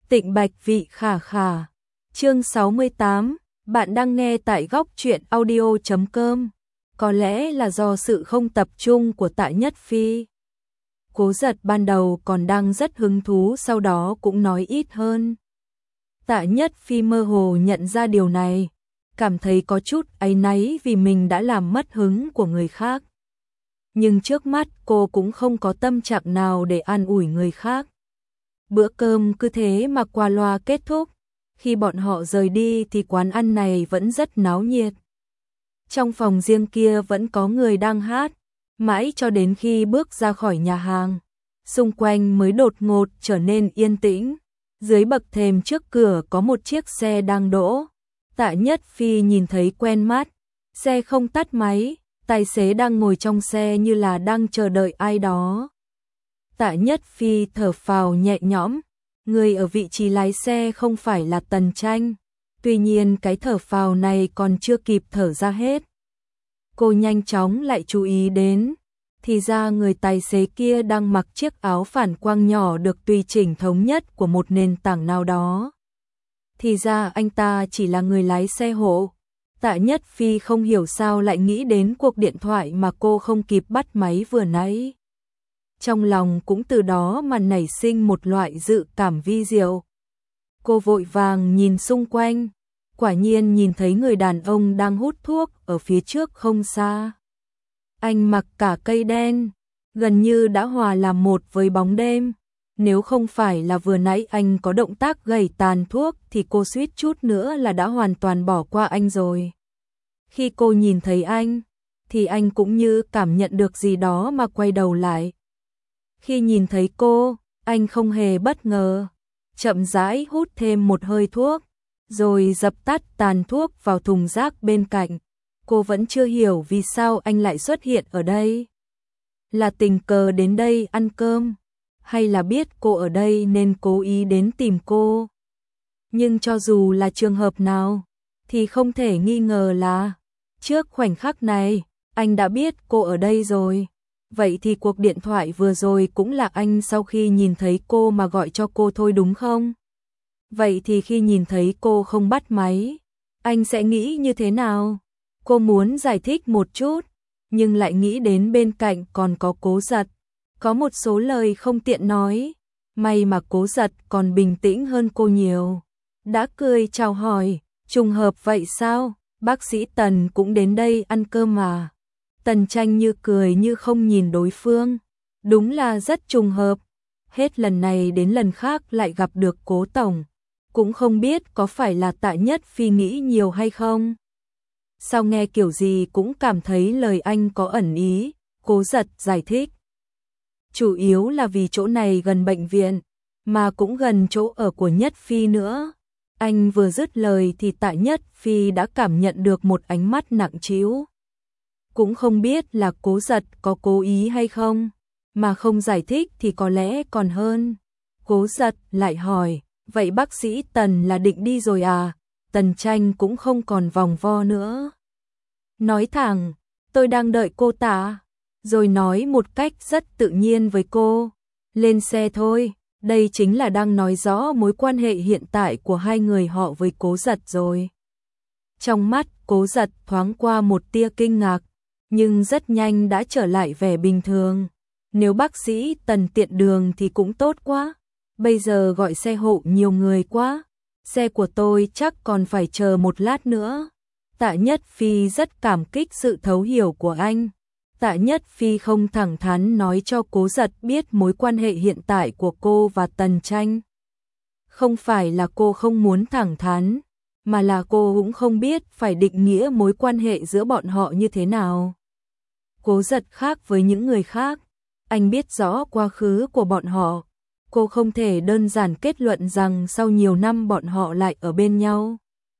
Tịnh Bạch Vị Khả Khả. Chương 68, bạn đang nghe tại góc truyện audio.com. Có lẽ là do sự không tập trung của Tạ Nhất Phi. Cố Giật ban đầu còn đang rất hứng thú, sau đó cũng nói ít hơn. Tạ Nhất Phi mơ hồ nhận ra điều này, cảm thấy có chút áy náy vì mình đã làm mất hứng của người khác. Nhưng trước mắt cô cũng không có tâm trạng nào để an ủi người khác. Bữa cơm cứ thế mà qua loa kết thúc. Khi bọn họ rời đi thì quán ăn này vẫn rất náo nhiệt. Trong phòng riêng kia vẫn có người đang hát, mãi cho đến khi bước ra khỏi nhà hàng, xung quanh mới đột ngột trở nên yên tĩnh. Dưới bậc thềm trước cửa có một chiếc xe đang đỗ. Tạ Nhất Phi nhìn thấy quen mắt, xe không tắt máy, tài xế đang ngồi trong xe như là đang chờ đợi ai đó. Tạ Nhất Phi thở phào nhẹ nhõm, người ở vị trí lái xe không phải là Tần Tranh. Tuy nhiên cái thở phào này còn chưa kịp thở ra hết. Cô nhanh chóng lại chú ý đến, thì ra người tài xế kia đang mặc chiếc áo phản quang nhỏ được tùy chỉnh thống nhất của một nền tảng nào đó. Thì ra anh ta chỉ là người lái xe hộ. Tạ Nhất Phi không hiểu sao lại nghĩ đến cuộc điện thoại mà cô không kịp bắt máy vừa nãy. Trong lòng cũng từ đó mà nảy sinh một loại dự cảm vi diệu. Cô vội vàng nhìn xung quanh, quả nhiên nhìn thấy người đàn ông đang hút thuốc ở phía trước không xa. Anh mặc cả cây đen, gần như đã hòa làm một với bóng đêm. Nếu không phải là vừa nãy anh có động tác gẩy tàn thuốc thì cô suýt chút nữa là đã hoàn toàn bỏ qua anh rồi. Khi cô nhìn thấy anh, thì anh cũng như cảm nhận được gì đó mà quay đầu lại. Khi nhìn thấy cô, anh không hề bất ngờ, chậm rãi hút thêm một hơi thuốc, rồi dập tắt tàn thuốc vào thùng rác bên cạnh. Cô vẫn chưa hiểu vì sao anh lại xuất hiện ở đây. Là tình cờ đến đây ăn cơm, hay là biết cô ở đây nên cố ý đến tìm cô. Nhưng cho dù là trường hợp nào, thì không thể nghi ngờ là trước khoảnh khắc này, anh đã biết cô ở đây rồi. Vậy thì cuộc điện thoại vừa rồi cũng là anh sau khi nhìn thấy cô mà gọi cho cô thôi đúng không? Vậy thì khi nhìn thấy cô không bắt máy, anh sẽ nghĩ như thế nào? Cô muốn giải thích một chút, nhưng lại nghĩ đến bên cạnh còn có Cố Giật. Có một số lời không tiện nói, may mà Cố Giật còn bình tĩnh hơn cô nhiều. Đã cười chào hỏi, trùng hợp vậy sao? Bác sĩ Tần cũng đến đây ăn cơm mà. Tần Tranh như cười như không nhìn đối phương. Đúng là rất trùng hợp. Hết lần này đến lần khác lại gặp được Cố Tổng. Cũng không biết có phải là Tạ Nhất Phi nghĩ nhiều hay không. Sao nghe kiểu gì cũng cảm thấy lời anh có ẩn ý. Cố Giật giải thích. Chủ yếu là vì chỗ này gần bệnh viện, mà cũng gần chỗ ở của Nhất Phi nữa. Anh vừa dứt lời thì Tạ Nhất Phi đã cảm nhận được một ánh mắt nặng trĩu. Cũng không biết là Cố Giật có cố ý hay không, mà không giải thích thì có lẽ còn hơn. Cố Giật lại hỏi, vậy bác sĩ Tần là định đi rồi à? Tần Tranh cũng không còn vòng vo nữa. Nói thẳng, tôi đang đợi cô Tạ. Rồi nói một cách rất tự nhiên với cô, lên xe thôi. Đây chính là đang nói rõ mối quan hệ hiện tại của hai người họ với Cố Giật rồi. Trong mắt Cố Giật thoáng qua một tia kinh ngạc, nhưng rất nhanh đã trở lại vẻ bình thường. Nếu bác sĩ Tần tiện đường thì cũng tốt quá. Bây giờ gọi xe hộ nhiều người quá. Xe của tôi chắc còn phải chờ một lát nữa. Tạ Nhất Phi rất cảm kích sự thấu hiểu của anh. Tạ Nhất Phi không thẳng thắn nói cho Cố Giật biết mối quan hệ hiện tại của cô và Tần Tranh. Không phải là cô không muốn thẳng thắn, mà là cô cũng không biết phải định nghĩa mối quan hệ giữa bọn họ như thế nào. Cố Giật khác với những người khác, anh biết rõ quá khứ của bọn họ. Cô không thể đơn giản kết luận rằng sau nhiều năm bọn họ lại ở bên nhau.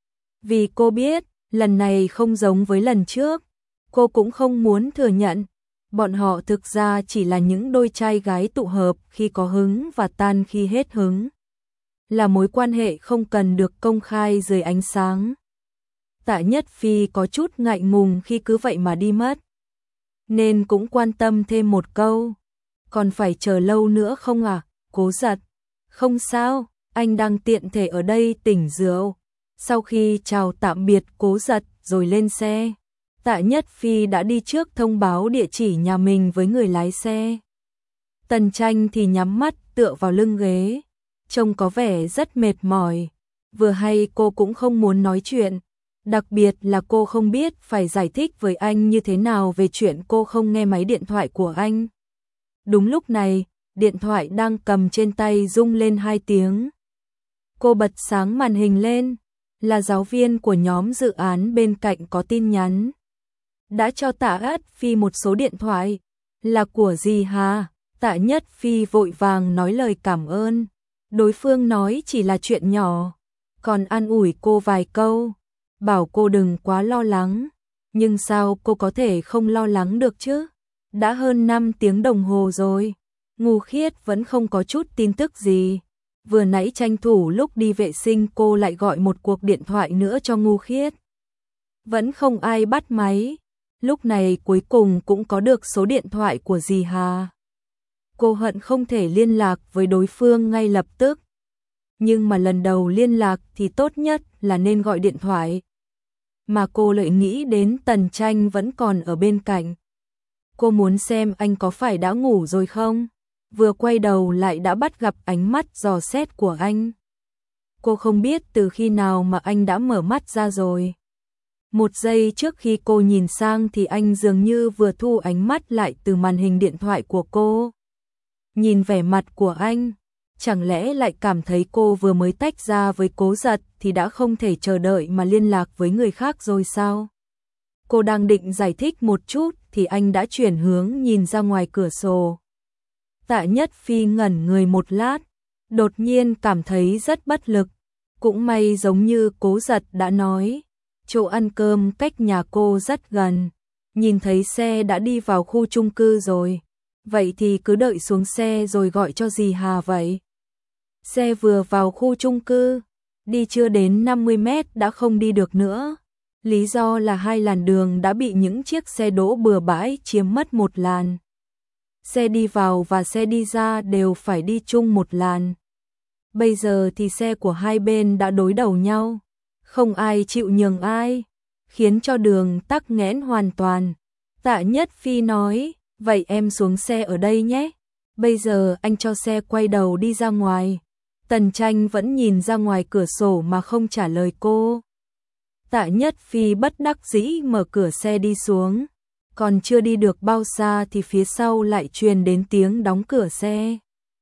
Vì cô biết, lần này không giống với lần trước. Cô cũng không muốn thừa nhận, bọn họ thực ra chỉ là những đôi trai gái tụ hợp khi có hứng và tan khi hết hứng. Là mối quan hệ không cần được công khai dưới ánh sáng. Tạ Nhất Phi có chút ngại ngùng khi cứ vậy mà đi mất. Nên cũng quan tâm thêm một câu. Còn phải chờ lâu nữa không à? Cố Giật. Không sao, anh đang tiện thể ở đây tỉnh rượu. Sau khi chào tạm biệt Cố Giật rồi lên xe, Tạ Nhất Phi đã đi trước thông báo địa chỉ nhà mình với người lái xe. Tần Tranh thì nhắm mắt tựa vào lưng ghế, trông có vẻ rất mệt mỏi. Vừa hay cô cũng không muốn nói chuyện, đặc biệt là cô không biết phải giải thích với anh như thế nào về chuyện cô không nghe máy điện thoại của anh. Đúng lúc này, điện thoại đang cầm trên tay rung lên 2 tiếng. Cô bật sáng màn hình lên, là giáo viên của nhóm dự án bên cạnh có tin nhắn. Đã cho Tạ Nhất Phi một số điện thoại, là của dì Hà. Tạ Nhất Phi vội vàng nói lời cảm ơn. Đối phương nói chỉ là chuyện nhỏ, còn an ủi cô vài câu, bảo cô đừng quá lo lắng. Nhưng sao cô có thể không lo lắng được chứ? Đã hơn 5 tiếng đồng hồ rồi, Ngô Khiết vẫn không có chút tin tức gì. Vừa nãy tranh thủ lúc đi vệ sinh cô lại gọi một cuộc điện thoại nữa cho Ngô Khiết. Vẫn không ai bắt máy. Lúc này cuối cùng cũng có được số điện thoại của dì Hà. Cô hận không thể liên lạc với đối phương ngay lập tức. Nhưng mà lần đầu liên lạc thì tốt nhất là nên gọi điện thoại. Mà cô lại nghĩ đến Tần Tranh vẫn còn ở bên cạnh. Cô muốn xem anh có phải đã ngủ rồi không? Vừa quay đầu lại đã bắt gặp ánh mắt dò xét của anh. Cô không biết từ khi nào mà anh đã mở mắt ra rồi. Một giây trước khi cô nhìn sang thì anh dường như vừa thu ánh mắt lại từ màn hình điện thoại của cô. Nhìn vẻ mặt của anh, chẳng lẽ lại cảm thấy cô vừa mới tách ra với Cố Giật thì đã không thể chờ đợi mà liên lạc với người khác rồi sao? Cô đang định giải thích một chút thì anh đã chuyển hướng nhìn ra ngoài cửa sổ. Tạ Nhất Phi ngẩn người một lát, đột nhiên cảm thấy rất bất lực. Cũng may giống như Cố Giật đã nói, chỗ ăn cơm cách nhà cô rất gần. Nhìn thấy xe đã đi vào khu chung cư rồi. Vậy thì cứ đợi xuống xe rồi gọi cho dì Hà vậy. Xe vừa vào khu chung cư, đi chưa đến 50 mét đã không đi được nữa. Lý do là 2 làn đường đã bị những chiếc xe đỗ bừa bãi chiếm mất 1 làn. Xe đi vào và xe đi ra đều phải đi chung 1 làn. Bây giờ thì xe của hai bên đã đối đầu nhau, không ai chịu nhường ai, khiến cho đường tắc nghẽn hoàn toàn. Tạ Nhất Phi nói, vậy em xuống xe ở đây nhé. Bây giờ anh cho xe quay đầu đi ra ngoài. Tần Tranh vẫn nhìn ra ngoài cửa sổ mà không trả lời cô. Tạ Nhất Phi bất đắc dĩ mở cửa xe đi xuống. Còn chưa đi được bao xa thì phía sau lại truyền đến tiếng đóng cửa xe.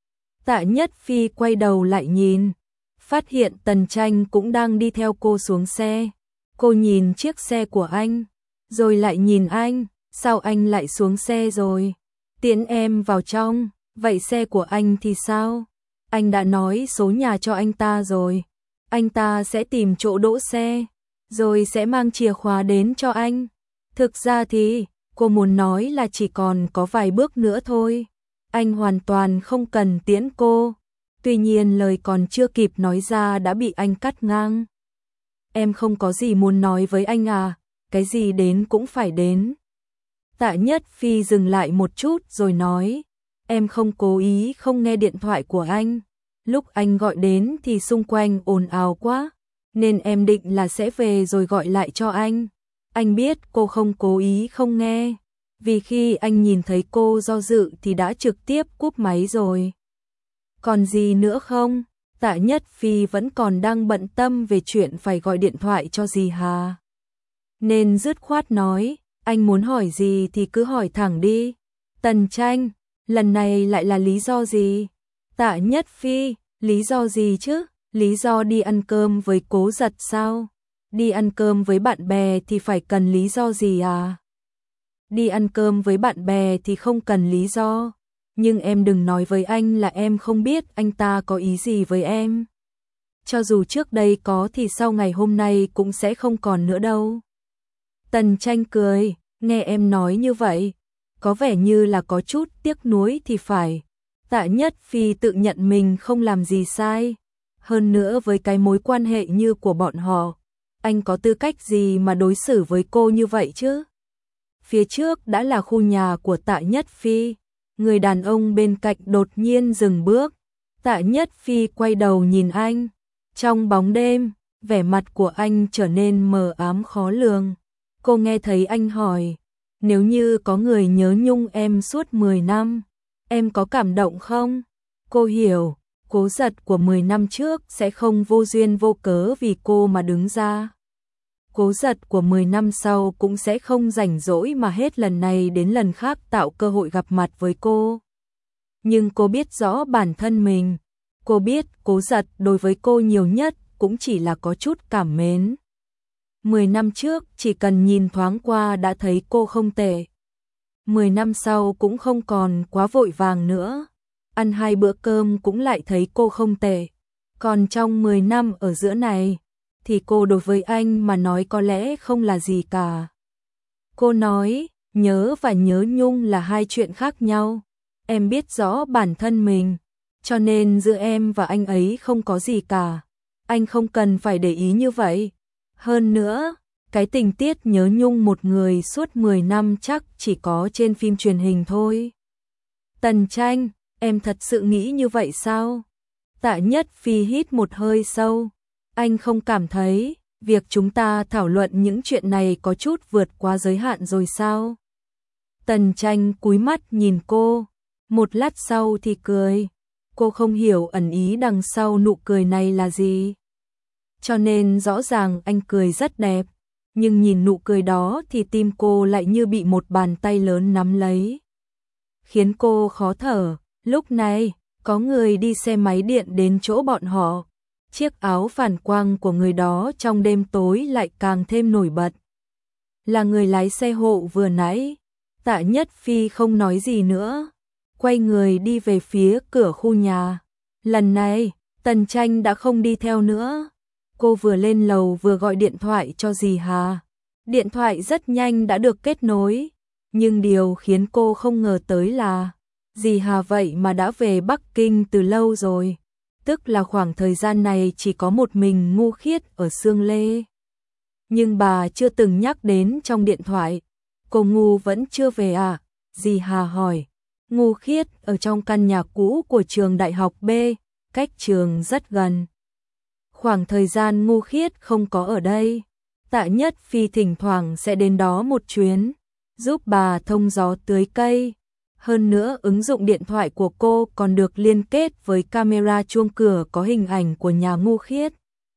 Tạ Nhất Phi quay đầu lại nhìn, phát hiện Tần Tranh cũng đang đi theo cô xuống xe. Cô nhìn chiếc xe của anh, rồi lại nhìn anh, sao anh lại xuống xe rồi? Tiễn em vào trong, vậy xe của anh thì sao? Anh đã nói số nhà cho anh ta rồi, anh ta sẽ tìm chỗ đỗ xe, rồi sẽ mang chìa khóa đến cho anh. Thực ra thì, cô muốn nói là chỉ còn có vài bước nữa thôi. Anh hoàn toàn không cần tiễn cô. Tuy nhiên lời còn chưa kịp nói ra đã bị anh cắt ngang. Em không có gì muốn nói với anh à, cái gì đến cũng phải đến. Tạ Nhất Phi dừng lại một chút rồi nói, em không cố ý không nghe điện thoại của anh. Lúc anh gọi đến thì xung quanh ồn ào quá, nên em định là sẽ về rồi gọi lại cho anh. Anh biết cô không cố ý không nghe, vì khi anh nhìn thấy cô do dự thì đã trực tiếp cúp máy rồi. Còn gì nữa không? Tạ Nhất Phi vẫn còn đang bận tâm về chuyện phải gọi điện thoại cho dì Hà. Nên dứt khoát nói, anh muốn hỏi gì thì cứ hỏi thẳng đi. Tần Tranh, lần này lại là lý do gì? Tạ Nhất Phi, lý do gì chứ? Lý do đi ăn cơm với Cố Giật sao? Đi ăn cơm với bạn bè thì phải cần lý do gì à? Đi ăn cơm với bạn bè thì không cần lý do. Nhưng em đừng nói với anh là em không biết anh ta có ý gì với em. Cho dù trước đây có thì sau ngày hôm nay cũng sẽ không còn nữa đâu. Tần Tranh cười, nghe em nói như vậy, có vẻ như là có chút tiếc nuối thì phải. Tạ Nhất Phi tự nhận mình không làm gì sai. Hơn nữa với cái mối quan hệ như của bọn họ, anh có tư cách gì mà đối xử với cô như vậy chứ? Phía trước đã là khu nhà của Tạ Nhất Phi. Người đàn ông bên cạnh đột nhiên dừng bước. Tạ Nhất Phi quay đầu nhìn anh. Trong bóng đêm, vẻ mặt của anh trở nên mờ ám khó lường. Cô nghe thấy anh hỏi, nếu như có người nhớ nhung em suốt 10 năm, em có cảm động không? Cô hiểu, Cố Giật của 10 năm trước sẽ không vô duyên vô cớ vì cô mà đứng ra. Cố Giật của 10 năm sau cũng sẽ không rảnh rỗi mà hết lần này đến lần khác tạo cơ hội gặp mặt với cô. Nhưng cô biết rõ bản thân mình. Cô biết Cố Giật đối với cô nhiều nhất cũng chỉ là có chút cảm mến. 10 năm trước chỉ cần nhìn thoáng qua đã thấy cô không tệ. 10 năm sau cũng không còn quá vội vàng nữa. Ăn 2 bữa cơm cũng lại thấy cô không tệ. Còn trong 10 năm ở giữa này, thì cô đối với anh mà nói có lẽ không là gì cả. Cô nói, nhớ và nhớ nhung là hai chuyện khác nhau. Em biết rõ bản thân mình, cho nên giữa em và anh ấy không có gì cả. Anh không cần phải để ý như vậy. Hơn nữa, cái tình tiết nhớ nhung một người suốt 10 năm chắc chỉ có trên phim truyền hình thôi. Tần Tranh, em thật sự nghĩ như vậy sao? Tạ Nhất Phi hít một hơi sâu. Anh không cảm thấy việc chúng ta thảo luận những chuyện này có chút vượt quá giới hạn rồi sao? Tần Tranh cúi mắt nhìn cô, một lát sau thì cười. Cô không hiểu ẩn ý đằng sau nụ cười này là gì. Cho nên rõ ràng anh cười rất đẹp, nhưng nhìn nụ cười đó thì tim cô lại như bị một bàn tay lớn nắm lấy. Khiến cô khó thở. Lúc này, có người đi xe máy điện đến chỗ bọn họ. Chiếc áo phản quang của người đó trong đêm tối lại càng thêm nổi bật. Là người lái xe hộ vừa nãy. Tạ Nhất Phi không nói gì nữa, quay người đi về phía cửa khu nhà. Lần này, Tần Tranh đã không đi theo nữa. Cô vừa lên lầu vừa gọi điện thoại cho dì Hà. Điện thoại rất nhanh đã được kết nối, nhưng điều khiến cô không ngờ tới là dì Hà vậy mà đã về Bắc Kinh từ lâu rồi. Tức là khoảng thời gian này chỉ có một mình Ngô Khiết ở Sương Lê. Nhưng bà chưa từng nhắc đến trong điện thoại. Cô Ngô vẫn chưa về à? Dì Hà hỏi. Ngô Khiết ở trong căn nhà cũ của trường đại học B, cách trường rất gần. Khoảng thời gian Ngô Khiết không có ở đây, Tạ Nhất Phi thỉnh thoảng sẽ đến đó một chuyến, giúp bà thông gió tưới cây. Hơn nữa ứng dụng điện thoại của cô còn được liên kết với camera chuông cửa có hình ảnh của nhà Ngô Khiết.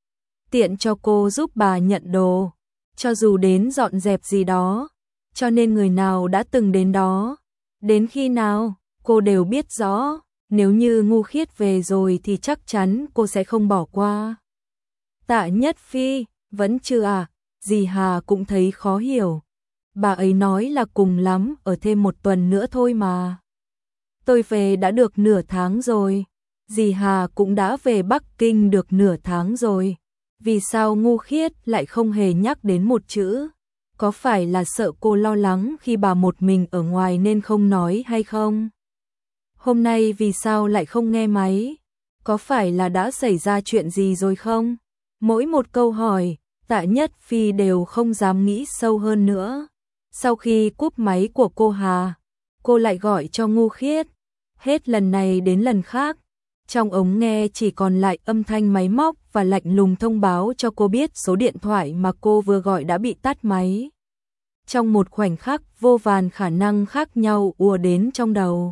Tiện cho cô giúp bà nhận đồ, cho dù đến dọn dẹp gì đó, cho nên người nào đã từng đến đó, đến khi nào, cô đều biết rõ. Nếu như Ngô Khiết về rồi thì chắc chắn cô sẽ không bỏ qua. Tạ Nhất Phi, vẫn chưa à? Dì Hà cũng thấy khó hiểu. Bà ấy nói là cùng lắm ở thêm một tuần nữa thôi mà. Tôi về đã được nửa tháng rồi. Dì Hà cũng đã về Bắc Kinh được nửa tháng rồi. Vì sao Ngô Khiết lại không hề nhắc đến một chữ? Có phải là sợ cô lo lắng khi bà một mình ở ngoài nên không nói hay không? Hôm nay vì sao lại không nghe máy? Có phải là đã xảy ra chuyện gì rồi không? Mỗi một câu hỏi, Tạ Nhất Phi đều không dám nghĩ sâu hơn nữa. Sau khi cúp máy của cô Hà, cô lại gọi cho Ngô Khiết. Hết lần này đến lần khác, trong ống nghe chỉ còn lại âm thanh máy móc và lạnh lùng thông báo cho cô biết số điện thoại mà cô vừa gọi đã bị tắt máy. Trong một khoảnh khắc vô vàn khả năng khác nhau ùa đến trong đầu.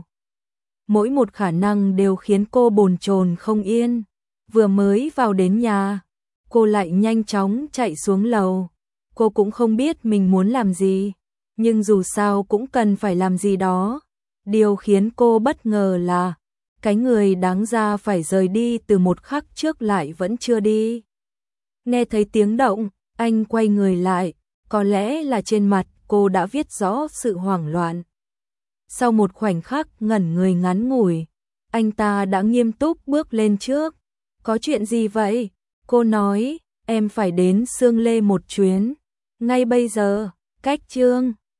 Mỗi một khả năng đều khiến cô bồn chồn không yên. Vừa mới vào đến nhà, cô lại nhanh chóng chạy xuống lầu. Cô cũng không biết mình muốn làm gì, nhưng dù sao cũng cần phải làm gì đó. Điều khiến cô bất ngờ là cái người đáng ra phải rời đi từ một khắc trước lại vẫn chưa đi. Nghe thấy tiếng động, anh quay người lại, có lẽ là trên mặt cô đã viết rõ sự hoảng loạn. Sau một khoảnh khắc ngẩn người ngắn ngủi, anh ta đã nghiêm túc bước lên trước. Có chuyện gì vậy? Cô nói, em phải đến Sương Lê một chuyến. Ngay bây giờ, cách chương